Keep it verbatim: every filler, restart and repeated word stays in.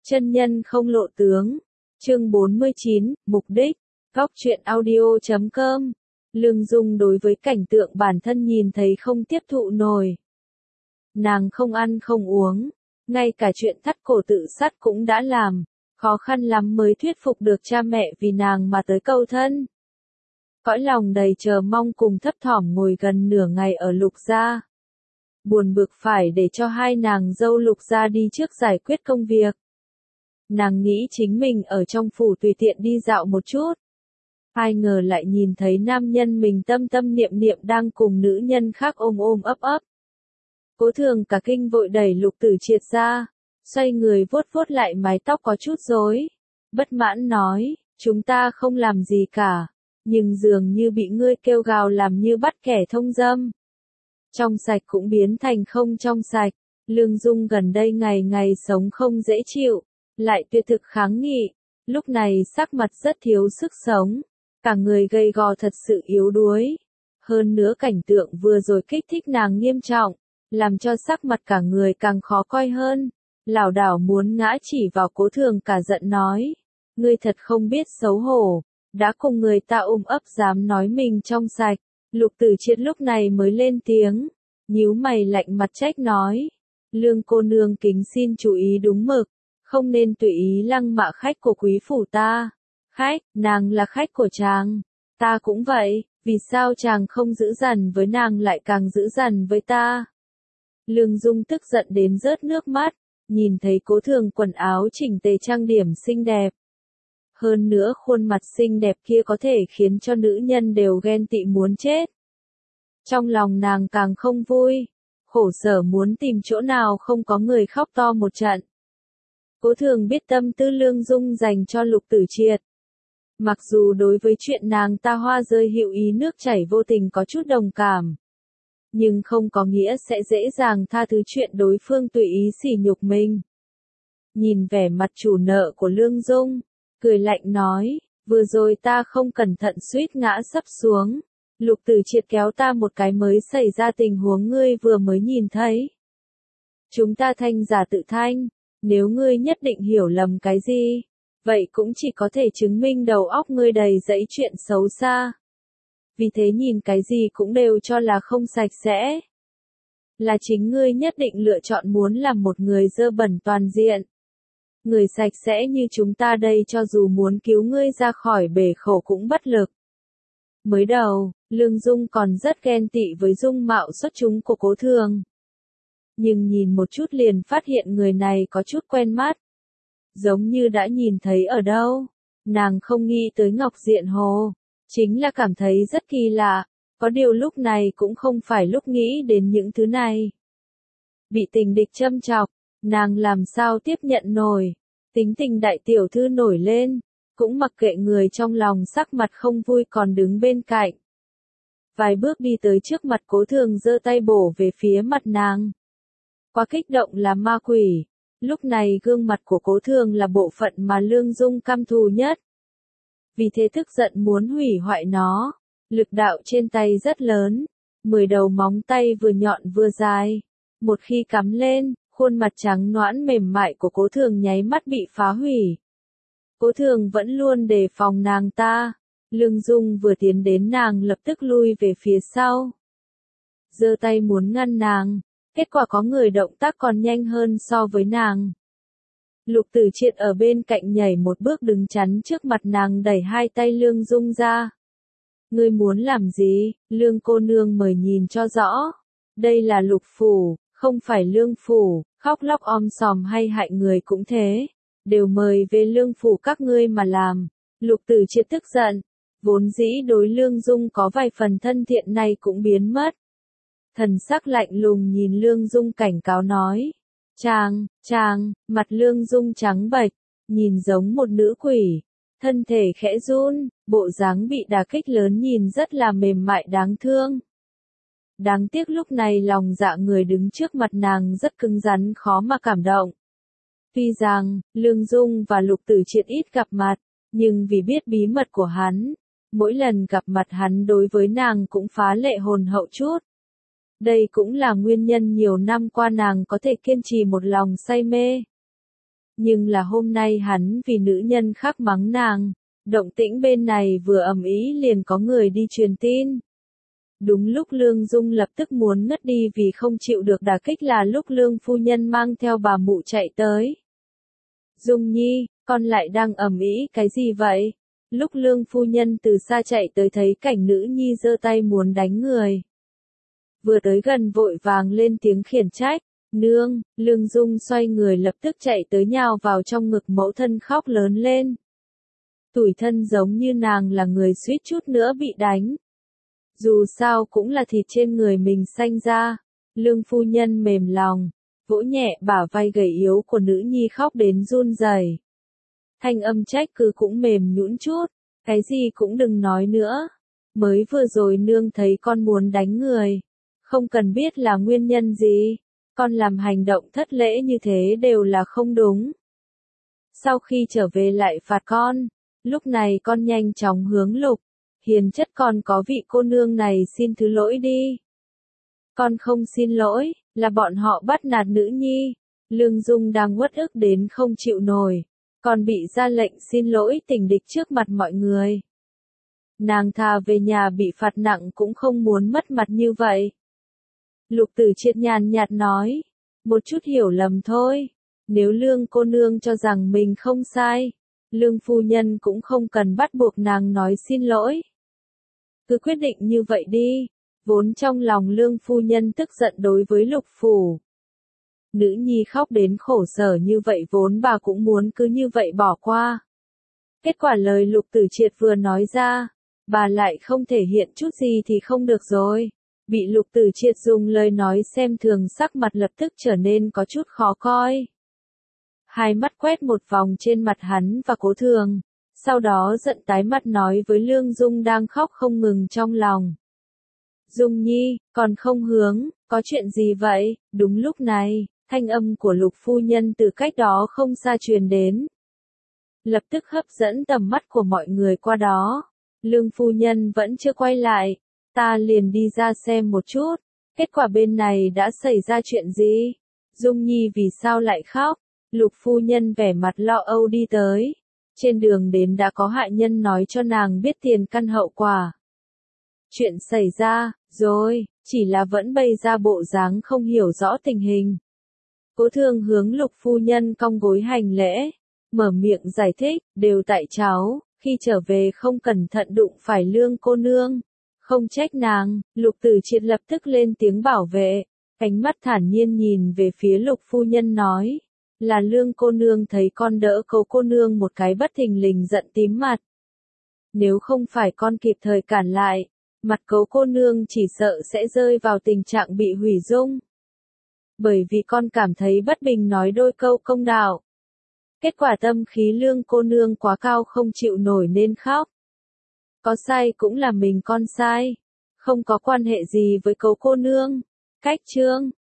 Chân nhân không lộ tướng. Chương bốn mươi chín, mục đích. Góc truyện audio chấm com. Lương Dung đối với cảnh tượng bản thân nhìn thấy không tiếp thụ nổi. Nàng không ăn không uống, ngay cả chuyện thắt cổ tự sát cũng đã làm, khó khăn lắm mới thuyết phục được cha mẹ vì nàng mà tới cầu thân. Cõi lòng đầy chờ mong cùng thấp thỏm ngồi gần nửa ngày ở Lục gia. Buồn bực phải để cho hai nàng dâu Lục gia đi trước giải quyết công việc. Nàng nghĩ chính mình ở trong phủ tùy tiện đi dạo một chút. Ai ngờ lại nhìn thấy nam nhân mình tâm tâm niệm niệm đang cùng nữ nhân khác ôm ôm ấp ấp. Cố Thường cả kinh vội đẩy Lục Tử Triệt ra, xoay người vuốt vuốt lại mái tóc có chút rối, bất mãn nói, chúng ta không làm gì cả, nhưng dường như bị ngươi kêu gào làm như bắt kẻ thông dâm. Trong sạch cũng biến thành không trong sạch, Lương Dung gần đây ngày ngày sống không dễ chịu, lại tuyệt thực kháng nghị, lúc này sắc mặt rất thiếu sức sống, cả người gầy gò thật sự yếu đuối. Hơn nữa cảnh tượng vừa rồi kích thích nàng nghiêm trọng, làm cho sắc mặt cả người càng khó coi hơn, lảo đảo muốn ngã chỉ vào Cố Thường cả giận nói, ngươi thật không biết xấu hổ, đã cùng người ta ôm ấp dám nói mình trong sạch. Lục Tử Triệt lúc này mới lên tiếng, nhíu mày lạnh mặt trách nói, Lương cô nương kính xin chú ý đúng mực, không nên tùy ý lăng mạ khách của quý phủ ta. Khách, nàng là khách của chàng, ta cũng vậy, vì sao chàng không giữ dằn với nàng lại càng giữ dằn với ta? Lương Dung tức giận đến rớt nước mắt, nhìn thấy Cố Thường quần áo chỉnh tề trang điểm xinh đẹp. Hơn nữa khuôn mặt xinh đẹp kia có thể khiến cho nữ nhân đều ghen tị muốn chết. Trong lòng nàng càng không vui, khổ sở muốn tìm chỗ nào không có người khóc to một trận. Cố Thường biết tâm tư Lương Dung dành cho Lục Tử Triệt. Mặc dù đối với chuyện nàng ta hoa rơi hữu ý nước chảy vô tình có chút đồng cảm, nhưng không có nghĩa sẽ dễ dàng tha thứ chuyện đối phương tùy ý sỉ nhục mình. Nhìn vẻ mặt chủ nợ của Lương Dung, cười lạnh nói, vừa rồi ta không cẩn thận suýt ngã sấp xuống, Lục Tử Triệt kéo ta một cái mới xảy ra tình huống ngươi vừa mới nhìn thấy. Chúng ta thanh giả tự thanh, nếu ngươi nhất định hiểu lầm cái gì, vậy cũng chỉ có thể chứng minh đầu óc ngươi đầy dẫy chuyện xấu xa. Vì thế nhìn cái gì cũng đều cho là không sạch sẽ. Là chính ngươi nhất định lựa chọn muốn làm một người dơ bẩn toàn diện. Người sạch sẽ như chúng ta đây cho dù muốn cứu ngươi ra khỏi bể khổ cũng bất lực. Mới đầu, Lương Dung còn rất ghen tị với dung mạo xuất chúng của Cố Thường. Nhưng nhìn một chút liền phát hiện người này có chút quen mắt. Giống như đã nhìn thấy ở đâu. Nàng không nghĩ tới Ngọc Diện Hồ. Chính là cảm thấy rất kỳ lạ. Có điều lúc này cũng không phải lúc nghĩ đến những thứ này. Bị tình địch châm chọc, nàng làm sao tiếp nhận nổi. Tính tình đại tiểu thư nổi lên, cũng mặc kệ người trong lòng sắc mặt không vui còn đứng bên cạnh. Vài bước đi tới trước mặt Cố Thường giơ tay bổ về phía mặt nàng. Quá kích động là ma quỷ. Lúc này gương mặt của Cố Thường là bộ phận mà Lương Dung căm thù nhất. Vì thế tức giận muốn hủy hoại nó. Lực đạo trên tay rất lớn. Mười đầu móng tay vừa nhọn vừa dài. Một khi cắm lên, khuôn mặt trắng nõn mềm mại của Cố Thường nháy mắt bị phá hủy. Cố Thường vẫn luôn đề phòng nàng ta. Lương Dung vừa tiến đến nàng lập tức lui về phía sau. Giơ tay muốn ngăn nàng. Kết quả có người động tác còn nhanh hơn so với nàng. Lục Tử Triệt ở bên cạnh nhảy một bước đứng chắn trước mặt nàng đẩy hai tay Lương Dung ra. Ngươi muốn làm gì? Lương cô nương mời nhìn cho rõ. Đây là Lục phủ, không phải Lương phủ, khóc lóc om sòm hay hại người cũng thế. Đều mời về Lương phủ các ngươi mà làm. Lục Tử Triệt tức giận. Vốn dĩ đối Lương Dung có vài phần thân thiện này cũng biến mất. Thần sắc lạnh lùng nhìn Lương Dung cảnh cáo nói. Chàng, chàng, mặt Lương Dung trắng bệch, nhìn giống một nữ quỷ. Thân thể khẽ run, bộ dáng bị đả kích lớn nhìn rất là mềm mại đáng thương. Đáng tiếc lúc này lòng dạ người đứng trước mặt nàng rất cứng rắn khó mà cảm động. Tuy rằng, Lương Dung và Lục Tử Triệt ít gặp mặt, nhưng vì biết bí mật của hắn, mỗi lần gặp mặt hắn đối với nàng cũng phá lệ hồn hậu chút. Đây cũng là nguyên nhân nhiều năm qua nàng có thể kiên trì một lòng say mê. Nhưng là hôm nay hắn vì nữ nhân khác mắng nàng, động tĩnh bên này vừa ầm ĩ liền có người đi truyền tin. Đúng lúc Lương Dung lập tức muốn ngất đi vì không chịu được đả kích là lúc Lương phu nhân mang theo bà mụ chạy tới. Dung Nhi, con lại đang ầm ĩ cái gì vậy? Lúc Lương phu nhân từ xa chạy tới thấy cảnh nữ nhi giơ tay muốn đánh người. Vừa tới gần vội vàng lên tiếng khiển trách, nương, Lương Dung xoay người lập tức chạy tới nhào vào trong ngực mẫu thân khóc lớn lên. Tủi thân giống như nàng là người suýt chút nữa bị đánh. Dù sao cũng là thịt trên người mình sanh ra, Lương phu nhân mềm lòng, vỗ nhẹ bả vai gầy yếu của nữ nhi khóc đến run rẩy. Thanh âm trách cứ cũng mềm nhũn chút, cái gì cũng đừng nói nữa. Mới vừa rồi nương thấy con muốn đánh người, không cần biết là nguyên nhân gì, con làm hành động thất lễ như thế đều là không đúng. Sau khi trở về lại phạt con, lúc này con nhanh chóng hướng Lục Hiền chất còn có vị cô nương này xin thứ lỗi đi. Con không xin lỗi, là bọn họ bắt nạt nữ nhi. Lương Dung đang uất ức đến không chịu nổi, còn bị ra lệnh xin lỗi tình địch trước mặt mọi người. Nàng thà về nhà bị phạt nặng cũng không muốn mất mặt như vậy. Lục Tử Triệt nhàn nhạt nói, một chút hiểu lầm thôi, nếu Lương cô nương cho rằng mình không sai, Lương phu nhân cũng không cần bắt buộc nàng nói xin lỗi. Cứ quyết định như vậy đi, vốn trong lòng Lương phu nhân tức giận đối với Lục phủ. Nữ nhi khóc đến khổ sở như vậy vốn bà cũng muốn cứ như vậy bỏ qua. Kết quả lời Lục Tử Triệt vừa nói ra, bà lại không thể hiện chút gì thì không được rồi. Bị Lục Tử Triệt dùng lời nói xem thường sắc mặt lập tức trở nên có chút khó coi. Hai mắt quét một vòng trên mặt hắn và Cố Thường, sau đó giận tái mặt nói với Lương Dung đang khóc không ngừng trong lòng. Dung Nhi, còn không hướng, có chuyện gì vậy? Đúng lúc này, thanh âm của Lục phu nhân từ cách đó không xa truyền đến. Lập tức hấp dẫn tầm mắt của mọi người qua đó. Lương phu nhân vẫn chưa quay lại, ta liền đi ra xem một chút, kết quả bên này đã xảy ra chuyện gì? Dung Nhi vì sao lại khóc? Lục phu nhân vẻ mặt lo âu đi tới. Trên đường đến đã có hại nhân nói cho nàng biết tiền căn hậu quả. Chuyện xảy ra, rồi, chỉ là vẫn bày ra bộ dáng không hiểu rõ tình hình. Cố Thường hướng Lục phu nhân cong gối hành lễ, mở miệng giải thích, đều tại cháu, khi trở về không cẩn thận đụng phải Lương cô nương. Không trách nàng, Lục Tử Triệt lập tức lên tiếng bảo vệ, ánh mắt thản nhiên nhìn về phía Lục phu nhân nói, là Lương cô nương thấy con đỡ Cố cô nương một cái bất thình lình giận tím mặt. Nếu không phải con kịp thời cản lại, mặt Cố cô nương chỉ sợ sẽ rơi vào tình trạng bị hủy dung. Bởi vì con cảm thấy bất bình nói đôi câu công đạo. Kết quả tâm khí Lương cô nương quá cao không chịu nổi nên khóc. Có sai cũng là mình con sai, không có quan hệ gì với Cố cô nương. Cách chương